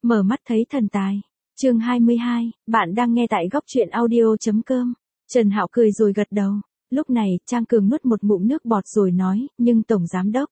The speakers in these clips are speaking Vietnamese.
Mở mắt thấy thần tài. Chương 22, bạn đang nghe tại góc truyện audio.com. Trần Hạo cười rồi gật đầu. Lúc này, Trang Cường nuốt một ngụm nước bọt rồi nói, nhưng Tổng Giám Đốc.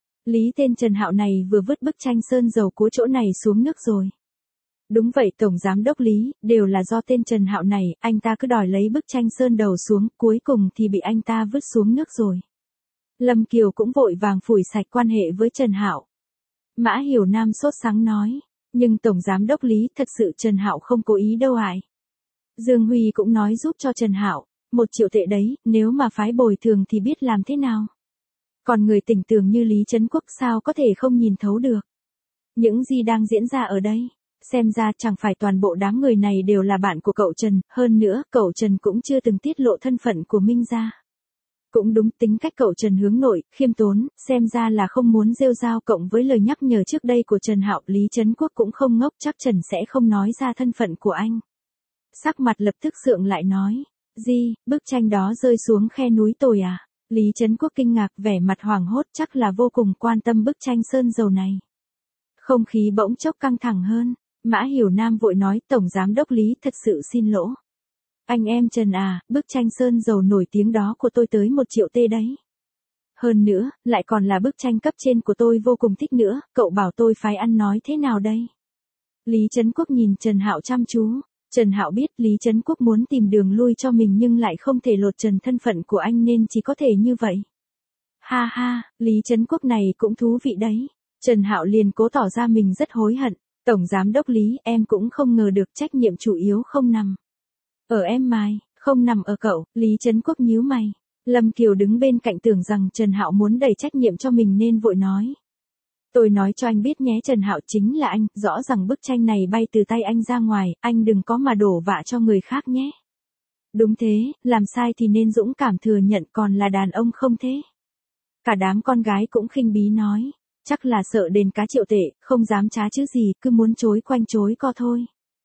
Lý tên Trần Hạo này vừa vứt bức tranh sơn dầu của chỗ này xuống nước rồi. Đúng vậy Tổng Giám Đốc Lý, đều là do tên Trần Hạo này, anh ta cứ đòi lấy bức tranh sơn đầu xuống, cuối cùng thì bị anh ta vứt xuống nước rồi. Lâm Kiều cũng vội vàng phủi sạch quan hệ với Trần Hạo. Mã Hiểu Nam sốt sắng nói, nhưng Tổng Giám Đốc Lý thật sự Trần Hạo không cố ý đâu ạ. Dương Huy cũng nói giúp cho Trần Hạo, 1 triệu tệ đấy, nếu mà phái bồi thường thì biết làm thế nào. Còn người tỉnh tường như Lý Trấn Quốc sao có thể không nhìn thấu được. Những gì đang diễn ra ở đây, xem ra chẳng phải toàn bộ đám người này đều là bạn của cậu Trần, hơn nữa cậu Trần cũng chưa từng tiết lộ thân phận của Minh gia. Cũng đúng, tính cách cậu Trần hướng nội, khiêm tốn, xem ra là không muốn rêu rao, cộng với lời nhắc nhở trước đây của Trần Hạo, Lý Trấn Quốc cũng không ngốc, chắc Trần sẽ không nói ra thân phận của anh. Sắc mặt lập tức sượng lại nói, gì, bức tranh đó rơi xuống khe núi tồi à? Lý Trấn Quốc kinh ngạc, vẻ mặt hoảng hốt, chắc là vô cùng quan tâm bức tranh sơn dầu này. Không khí bỗng chốc căng thẳng hơn, Mã Hiểu Nam vội nói, Tổng Giám Đốc Lý thật sự xin lỗi. Anh em Trần à, bức tranh sơn dầu nổi tiếng đó của tôi tới 1 triệu tê đấy. Hơn nữa, lại còn là bức tranh cấp trên của tôi vô cùng thích nữa, cậu bảo tôi phải ăn nói thế nào đây? Lý Trấn Quốc nhìn Trần Hạo chăm chú. Trần Hạo biết Lý Trấn Quốc muốn tìm đường lui cho mình nhưng lại không thể lột trần thân phận của anh nên chỉ có thể như vậy. Ha ha, Lý Trấn Quốc này cũng thú vị đấy. Trần Hạo liền cố tỏ ra mình rất hối hận. Tổng Giám Đốc Lý, em cũng không ngờ được trách nhiệm chủ yếu không nằm ở em Mai, không nằm ở cậu. Lý Trấn Quốc nhíu mày. Lâm Kiều đứng bên cạnh tưởng rằng Trần Hạo muốn đẩy trách nhiệm cho mình nên vội nói. Tôi nói cho anh biết nhé, Trần Hạo chính là anh, rõ ràng bức tranh này bay từ tay anh ra ngoài, anh đừng có mà đổ vạ cho người khác nhé. Đúng thế, làm sai thì nên dũng cảm thừa nhận, còn là đàn ông không thế. Cả đám con gái cũng khinh bí nói, chắc là sợ đền cá triệu tệ, không dám trá chứ gì, cứ muốn chối quanh chối co thôi.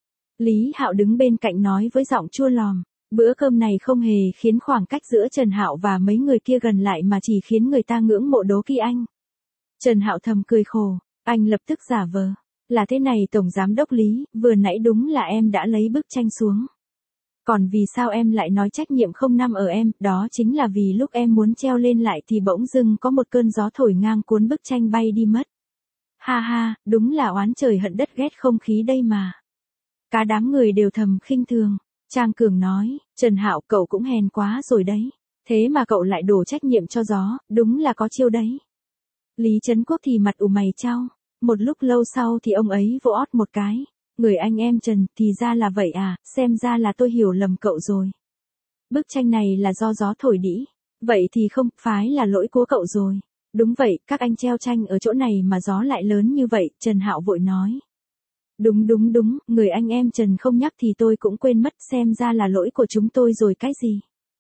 Lý Hạo đứng bên cạnh nói với giọng chua lòm, bữa cơm này không hề khiến khoảng cách giữa Trần Hạo và mấy người kia gần lại mà chỉ khiến người ta ngưỡng mộ đố kỵ anh. Trần Hạo thầm cười khổ, anh lập tức giả vờ. Là thế này Tổng Giám Đốc Lý, vừa nãy đúng là em đã lấy bức tranh xuống. Còn vì sao em lại nói trách nhiệm không nằm ở em, đó chính là vì lúc em muốn treo lên lại thì bỗng dưng có một cơn gió thổi ngang cuốn bức tranh bay đi mất. Ha ha, đúng là oán trời hận đất ghét không khí đây mà. Cả đám người đều thầm khinh thường. Trang Cường nói, Trần Hạo cậu cũng hèn quá rồi đấy. Thế mà cậu lại đổ trách nhiệm cho gió, đúng là có chiêu đấy. Lý Trấn Quốc thì mặt ủ mày chau. Một lúc lâu sau thì ông ấy vỗ ót một cái. Người anh em Trần, thì ra là vậy à, xem ra là tôi hiểu lầm cậu rồi. Bức tranh này là do gió thổi đĩ. Vậy thì không phải là lỗi của cậu rồi. Đúng vậy, các anh treo tranh ở chỗ này mà gió lại lớn như vậy, Trần Hạo vội nói. Đúng, người anh em Trần không nhắc thì tôi cũng quên mất, xem ra là lỗi của chúng tôi rồi cái gì.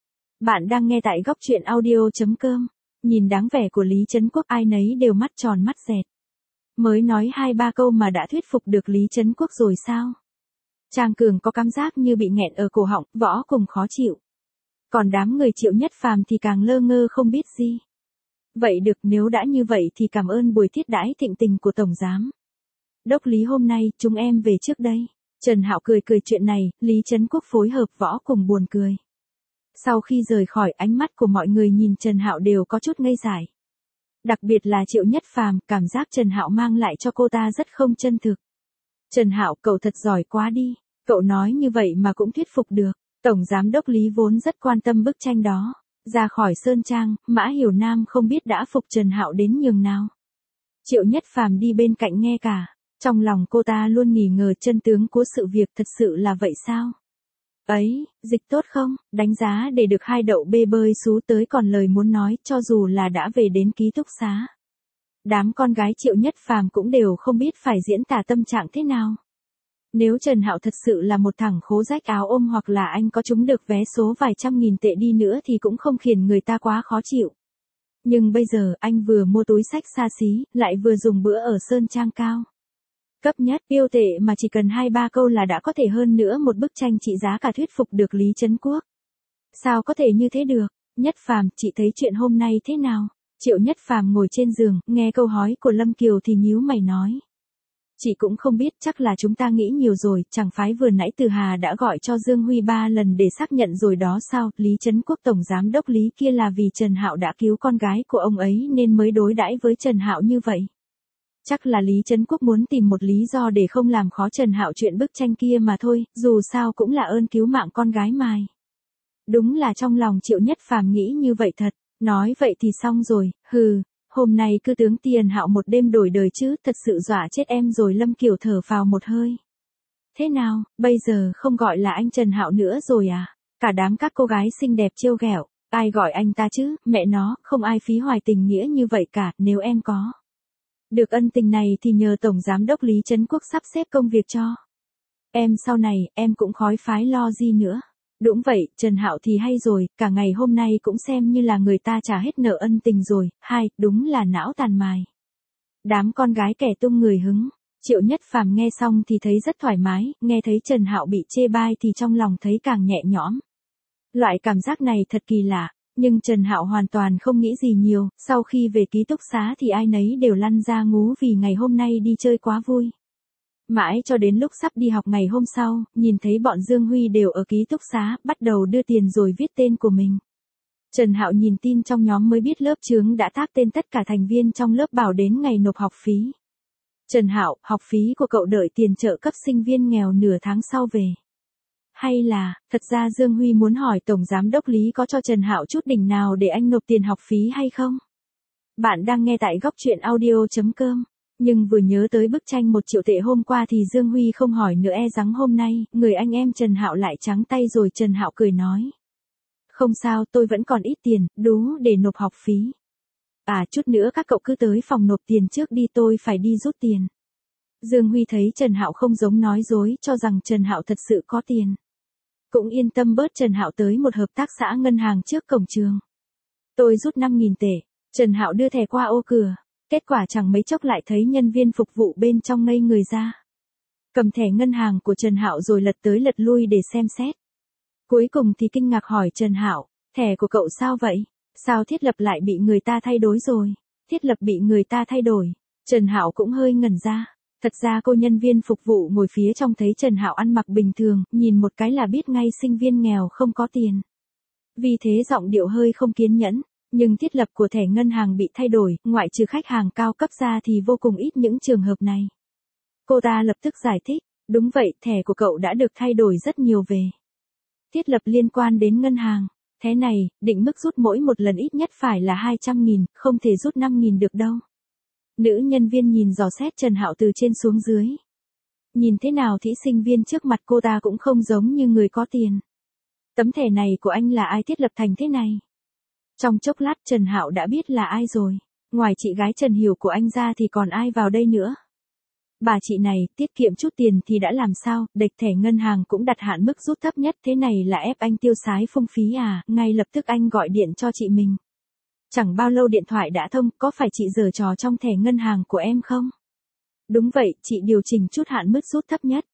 Bạn đang nghe tại góc truyện audio.com. Nhìn dáng vẻ của Lý Trấn Quốc ai nấy đều mắt tròn mắt dẹt. Mới nói 2-3 câu mà đã thuyết phục được Lý Trấn Quốc rồi sao? Trang Cường có cảm giác như bị nghẹn ở cổ họng, võ cùng khó chịu. Còn đám người Triệu Nhất Phàm thì càng lơ ngơ không biết gì. Vậy được, nếu đã như vậy thì cảm ơn buổi thiết đãi thịnh tình của Tổng Giám Đốc Lý hôm nay, chúng em về trước đây. Trần Hạo cười chuyện này, Lý Trấn Quốc phối hợp võ cùng buồn cười. Sau khi rời khỏi, ánh mắt của mọi người nhìn Trần Hạo đều có chút ngây dại. Đặc biệt là Triệu Nhất Phàm, cảm giác Trần Hạo mang lại cho cô ta rất không chân thực. Trần Hạo, cậu thật giỏi quá đi, cậu nói như vậy mà cũng thuyết phục được. Tổng Giám Đốc Lý vốn rất quan tâm bức tranh đó. Ra khỏi Sơn Trang, Mã Hiểu Nam không biết đã phục Trần Hạo đến nhường nào. Triệu Nhất Phàm đi bên cạnh nghe cả. Trong lòng cô ta luôn nghi ngờ chân tướng của sự việc, thật sự là vậy sao? Ấy, dịch tốt không, đánh giá để được 2 đậu bê bơi xú tới còn lời muốn nói, cho dù là đã về đến ký túc xá. Đám con gái Triệu Nhất Phàm cũng đều không biết phải diễn tả tâm trạng thế nào. Nếu Trần Hạo thật sự là một thằng khố rách áo ôm hoặc là anh có trúng được vé số vài trăm nghìn tệ đi nữa thì cũng không khiến người ta quá khó chịu. Nhưng bây giờ anh vừa mua túi xách xa xí, lại vừa dùng bữa ở Sơn Trang cao cấp nhất, yêu tệ mà chỉ cần 2-3 câu là đã có thể hơn nữa một bức tranh trị giá cả thuyết phục được Lý Trấn Quốc. Sao có thể như thế được? Nhất Phàm, chị thấy chuyện hôm nay thế nào? Triệu Nhất Phàm ngồi trên giường, nghe câu hỏi của Lâm Kiều thì nhíu mày nói. Chị cũng không biết, chắc là chúng ta nghĩ nhiều rồi, chẳng phải vừa nãy Từ Hà đã gọi cho Dương Huy 3 lần để xác nhận rồi đó sao, Lý Trấn Quốc tổng giám đốc Lý kia là vì Trần Hạo đã cứu con gái của ông ấy nên mới đối đãi với Trần Hạo như vậy. Chắc là Lý Trấn Quốc muốn tìm một lý do để không làm khó Trần Hạo chuyện bức tranh kia mà thôi, dù sao cũng là ơn cứu mạng con gái mài. Đúng là trong lòng Triệu Nhất Phàm nghĩ như vậy thật, nói vậy thì xong rồi, hừ. Hôm nay cứ tướng Tiền Hạo một đêm đổi đời chứ, thật sự dọa chết em rồi. Lâm Kiều thở phào một hơi. Thế nào, bây giờ không gọi là anh Trần Hạo nữa rồi à? Cả đám các cô gái xinh đẹp trêu ghẹo, ai gọi anh ta chứ, mẹ nó, không ai phí hoài tình nghĩa như vậy cả, nếu em có được ân tình này thì nhờ Tổng Giám đốc Lý Trấn Quốc sắp xếp công việc cho. Em sau này, em cũng khói phái lo gì nữa. Đúng vậy, Trần Hạo thì hay rồi, cả ngày hôm nay cũng xem như là người ta trả hết nợ ân tình rồi, đúng là não tàn mài. Đám con gái kẻ tung người hứng, Triệu Nhất Phàm nghe xong thì thấy rất thoải mái, nghe thấy Trần Hạo bị chê bai thì trong lòng thấy càng nhẹ nhõm. Loại cảm giác này thật kỳ lạ, nhưng Trần Hạo hoàn toàn không nghĩ gì nhiều, sau khi về ký túc xá thì ai nấy đều lăn ra ngú vì ngày hôm nay đi chơi quá vui. Mãi cho đến lúc sắp đi học ngày hôm sau, nhìn thấy bọn Dương Huy đều ở ký túc xá, bắt đầu đưa tiền rồi viết tên của mình. Trần Hạo nhìn tin trong nhóm mới biết lớp chướng đã thác tên tất cả thành viên trong lớp bảo đến ngày nộp học phí. Trần Hạo, học phí của cậu đợi tiền trợ cấp sinh viên nghèo nửa tháng sau về. Hay là, thật ra Dương Huy muốn hỏi Tổng Giám đốc Lý có cho Trần Hạo chút đỉnh nào để anh nộp tiền học phí hay không? Bạn đang nghe tại góc truyện audio.com. Nhưng vừa nhớ tới bức tranh 1 triệu tệ hôm qua thì Dương Huy không hỏi nữa, rằng hôm nay, người anh em Trần Hạo lại trắng tay rồi. Trần Hạo cười nói. Không sao, tôi vẫn còn ít tiền, đủ để nộp học phí. À chút nữa các cậu cứ tới phòng nộp tiền trước đi, tôi phải đi rút tiền. Dương Huy thấy Trần Hạo không giống nói dối, cho rằng Trần Hạo thật sự có tiền. Cũng yên tâm bớt Trần Hạo tới một hợp tác xã ngân hàng trước cổng trường. Tôi rút 5.000 tệ, Trần Hạo đưa thẻ qua ô cửa. Kết quả chẳng mấy chốc lại thấy nhân viên phục vụ bên trong ngây người ra. Cầm thẻ ngân hàng của Trần Hạo rồi lật tới lật lui để xem xét. Cuối cùng thì kinh ngạc hỏi Trần Hạo, thẻ của cậu sao vậy? Sao thiết lập lại bị người ta thay đổi rồi? Thiết lập bị người ta thay đổi. Trần Hạo cũng hơi ngẩn ra. Thật ra cô nhân viên phục vụ ngồi phía trong thấy Trần Hạo ăn mặc bình thường, nhìn một cái là biết ngay sinh viên nghèo không có tiền. Vì thế giọng điệu hơi không kiên nhẫn. Nhưng thiết lập của thẻ ngân hàng bị thay đổi, ngoại trừ khách hàng cao cấp ra thì vô cùng ít những trường hợp này. Cô ta lập tức giải thích, đúng vậy, thẻ của cậu đã được thay đổi rất nhiều về. Thiết lập liên quan đến ngân hàng. Thế này, định mức rút mỗi một lần ít nhất phải là 200.000, không thể rút 5.000 được đâu. Nữ nhân viên nhìn dò xét Trần Hạo từ trên xuống dưới. Nhìn thế nào thì sinh viên trước mặt cô ta cũng không giống như người có tiền. Tấm thẻ này của anh là ai thiết lập thành thế này? Trong chốc lát Trần Hạo đã biết là ai rồi. Ngoài chị gái Trần Hiểu của anh ra thì còn ai vào đây nữa? Bà chị này, tiết kiệm chút tiền thì đã làm sao, đệch thẻ ngân hàng cũng đặt hạn mức rút thấp nhất, thế này là ép anh tiêu xái phung phí à? Ngay lập tức anh gọi điện cho chị mình. Chẳng bao lâu điện thoại đã thông, có phải chị giở trò trong thẻ ngân hàng của em không? Đúng vậy, chị điều chỉnh chút hạn mức rút thấp nhất.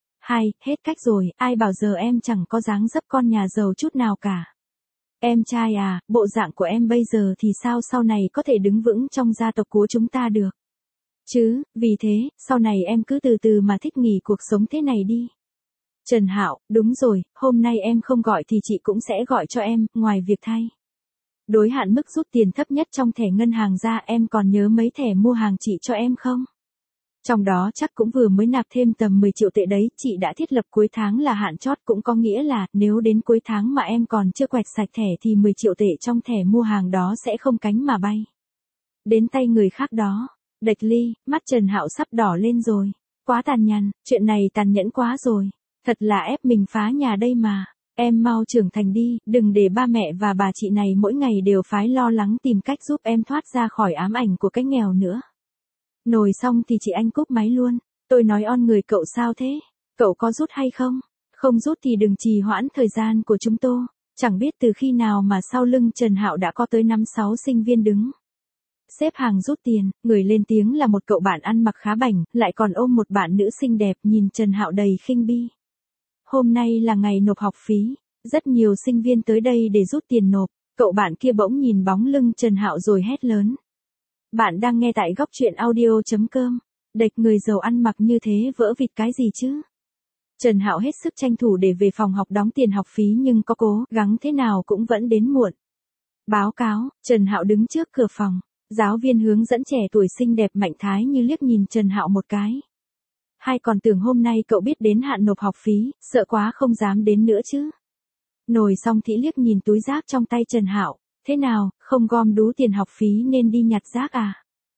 Hết cách rồi, ai bảo giờ em chẳng có dáng dấp con nhà giàu chút nào cả. Em trai à, bộ dạng của em bây giờ thì sao sau này có thể đứng vững trong gia tộc của chúng ta được? Chứ, vì thế, sau này em cứ từ từ mà thích nghỉ cuộc sống thế này đi. Trần Hạo, đúng rồi, hôm nay em không gọi thì chị cũng sẽ gọi cho em, ngoài việc thay đối hạn mức rút tiền thấp nhất trong thẻ ngân hàng ra, em còn nhớ mấy thẻ mua hàng chị cho em không? Trong đó chắc cũng vừa mới nạp thêm tầm 10 triệu tệ đấy, chị đã thiết lập cuối tháng là hạn chót, cũng có nghĩa là nếu đến cuối tháng mà em còn chưa quẹt sạch thẻ thì 10 triệu tệ trong thẻ mua hàng đó sẽ không cánh mà bay đến tay người khác đó. Đệch ly, mắt Trần Hạo sắp đỏ lên rồi. Quá tàn nhẫn, chuyện này tàn nhẫn quá rồi. Thật là ép mình phá nhà đây mà. Em mau trưởng thành đi, đừng để ba mẹ và bà chị này mỗi ngày đều phải lo lắng tìm cách giúp em thoát ra khỏi ám ảnh của cái nghèo nữa. Nồi xong thì chị anh cúp máy luôn. Tôi nói on người cậu sao thế? Cậu có rút hay không? Không rút thì đừng trì hoãn thời gian của chúng tôi. Chẳng biết từ khi nào mà sau lưng Trần Hạo đã có tới 5-6 sinh viên đứng xếp hàng rút tiền. Người lên tiếng là một cậu bạn ăn mặc khá bảnh, lại còn ôm một bạn nữ xinh đẹp, nhìn Trần Hạo đầy khinh bi. Hôm nay là ngày nộp học phí, rất nhiều sinh viên tới đây để rút tiền nộp. Cậu bạn kia bỗng nhìn bóng lưng Trần Hạo rồi hét lớn. Bạn đang nghe tại góc truyện audio.com. Đệch người giàu ăn mặc như thế vỡ vịt cái gì chứ? Trần Hạo hết sức tranh thủ để về phòng học đóng tiền học phí nhưng có cố gắng thế nào cũng vẫn đến muộn. Báo cáo, Trần Hạo đứng trước cửa phòng. Giáo viên hướng dẫn trẻ tuổi xinh đẹp Mạnh Thái Như liếc nhìn Trần Hạo một cái. Hay còn tưởng hôm nay cậu biết đến hạn nộp học phí, sợ quá không dám đến nữa chứ. Nổi xong thì liếc nhìn túi rác trong tay Trần Hạo, thế nào, không gom đủ tiền học phí nên đi nhặt rác à?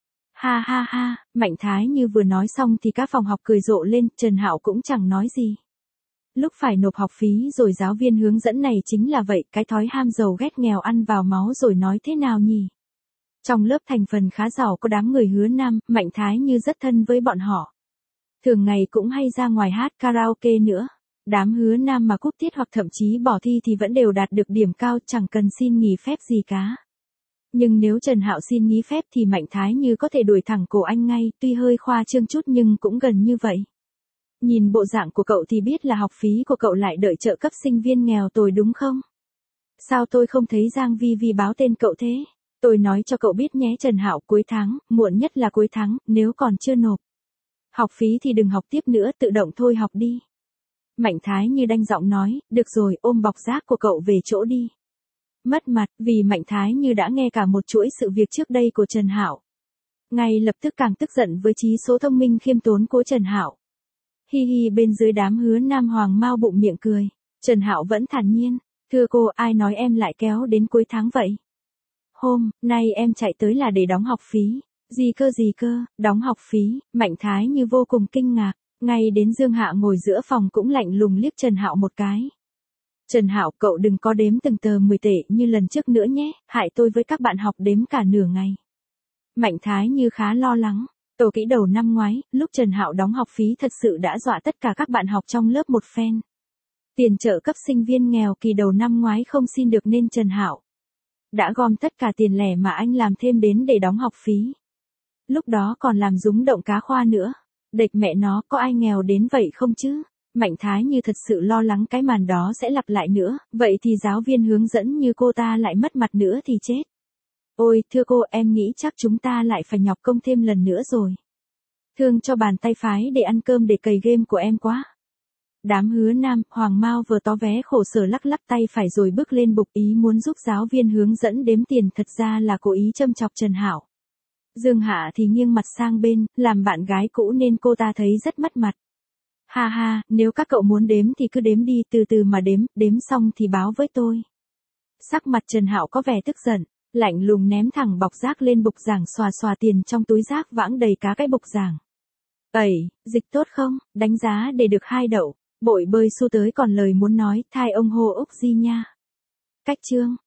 Ha ha ha, Mạnh Thái Như vừa nói xong thì các phòng học cười rộ lên, Trần Hạo cũng chẳng nói gì. Lúc phải nộp học phí rồi giáo viên hướng dẫn này chính là vậy, cái thói ham giàu ghét nghèo ăn vào máu rồi nói thế nào nhỉ? Trong lớp thành phần khá giàu có đám người Hứa Nam, Mạnh Thái Như rất thân với bọn họ. Thường ngày cũng hay ra ngoài hát karaoke nữa. Đám Hứa Nam mà cúp tiết hoặc thậm chí bỏ thi thì vẫn đều đạt được điểm cao, chẳng cần xin nghỉ phép gì cả. Nhưng nếu Trần Hạo xin nghỉ phép thì Mạnh Thái Như có thể đuổi thẳng cổ anh ngay, tuy hơi khoa trương chút nhưng cũng gần như vậy. Nhìn bộ dạng của cậu thì biết là học phí của cậu lại đợi trợ cấp sinh viên nghèo tồi đúng không? Sao tôi không thấy Giang Vi Vi báo tên cậu thế? Tôi nói cho cậu biết nhé Trần Hạo, cuối tháng, muộn nhất là cuối tháng, nếu còn chưa nộp học phí thì đừng học tiếp nữa, tự động thôi học đi. Mạnh Thái Như đanh giọng nói, được rồi, ôm bọc rác của cậu về chỗ đi. Mất mặt, vì Mạnh Thái Như đã nghe cả một chuỗi sự việc trước đây của Trần Hạo. Ngay lập tức càng tức giận với trí số thông minh khiêm tốn của Trần Hạo. Hi hi, bên dưới đám Hứa Nam Hoàng Mao bụng miệng cười. Trần Hạo vẫn thản nhiên, thưa cô, ai nói em lại kéo đến cuối tháng vậy? Hôm nay em chạy tới là để đóng học phí. Gì cơ, đóng học phí? Mạnh Thái Như vô cùng kinh ngạc. Ngay đến Dương Hạ ngồi giữa phòng cũng lạnh lùng liếc Trần Hạo một cái. Trần Hạo, cậu đừng có đếm từng tờ 10 tệ như lần trước nữa nhé, hại tôi với các bạn học đếm cả nửa ngày. Mạnh Thái Như khá lo lắng. Tổ kỹ đầu năm ngoái, lúc Trần Hạo đóng học phí thật sự đã dọa tất cả các bạn học trong lớp một phen. Tiền trợ cấp sinh viên nghèo kỳ đầu năm ngoái không xin được nên Trần Hạo đã gom tất cả tiền lẻ mà anh làm thêm đến để đóng học phí. Lúc đó còn làm rúng động cá khoa nữa. Đệch mẹ nó, có ai nghèo đến vậy không chứ? Mạnh Thái Như thật sự lo lắng cái màn đó sẽ lặp lại nữa, vậy thì giáo viên hướng dẫn như cô ta lại mất mặt nữa thì chết. Ôi, thưa cô, em nghĩ chắc chúng ta lại phải nhọc công thêm lần nữa rồi. Thương cho bàn tay phái để ăn cơm để cày game của em quá. Đám Hứa Nam, Hoàng Mao vừa tó vé khổ sở lắc lắc tay phải rồi bước lên bục ý muốn giúp giáo viên hướng dẫn đếm tiền, thật ra là cố ý châm chọc Trần Hạo. Dương Hạ thì nghiêng mặt sang bên, làm bạn gái cũ nên cô ta thấy rất mất mặt. Ha ha, nếu các cậu muốn đếm thì cứ đếm đi, từ từ mà đếm xong thì báo với tôi. Sắc mặt Trần Hạo có vẻ tức giận, lạnh lùng ném thẳng bọc rác lên bục giảng, xòa xòa tiền trong túi rác vãng đầy cá cái bục giảng. Ẩy, dịch tốt không, đánh giá để được 2 đậu, bội bơi xu tới còn lời muốn nói, thai ông hô ốc di nha. Cách chương.